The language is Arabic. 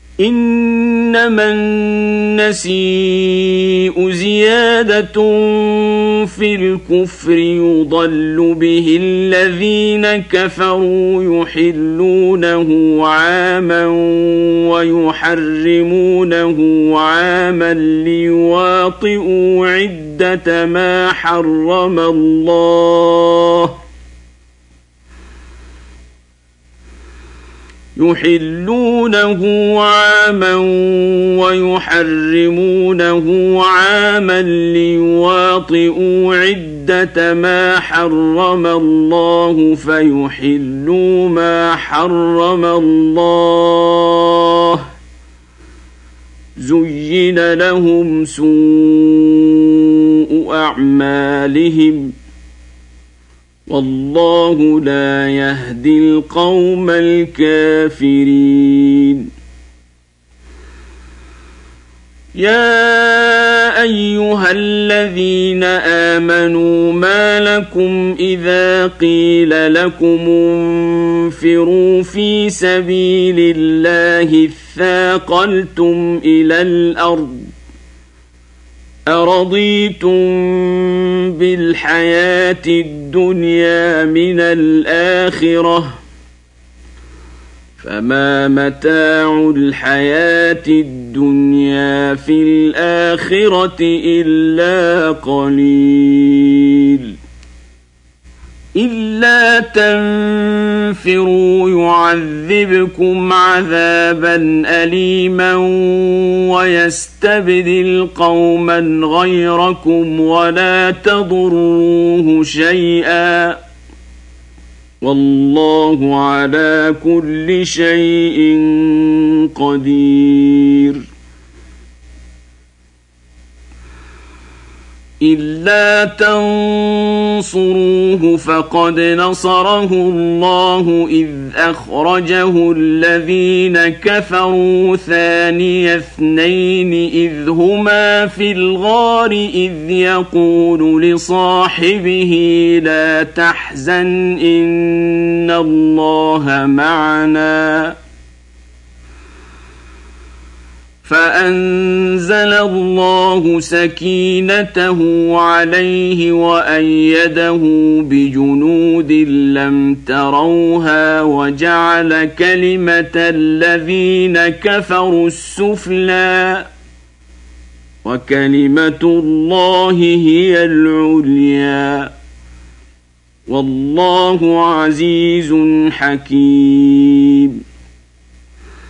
إنما النسيء زيادة في الكفر يضل به الذين كفروا يحلونه عاما ويحرمونه عاما ليواطئوا عدة ما حرم الله يحلونه عاما ويحرمونه عاما ليواطئوا عدة ما حرم الله فيحلوا ما حرم الله زين لهم سوء أعمالهم والله لا يهدي القوم الكافرين يا أيها الذين آمنوا ما لكم إذا قيل لكم انفروا في سبيل الله اثاقلتم إلى الأرض أرضيتم بالحياة الدنيا من الآخرة فما متاع الحياة الدنيا في الآخرة إلا قليل إلا تنفروا يعذبكم عذابا أليما ويستبدل قوما غيركم ولا تضروه شيئا والله على كل شيء قدير إلا تنصروه فقد نصره الله إذ أخرجه الذين كفروا ثاني اثنين إذ هما في الغار إذ يقول لصاحبه لا تحزن إن الله معنا فأنزل الله سكينته عليه وأيده بجنود لم تروها وجعل كلمة الذين كفروا السفلى وكلمة الله هي العليا والله عزيز حكيم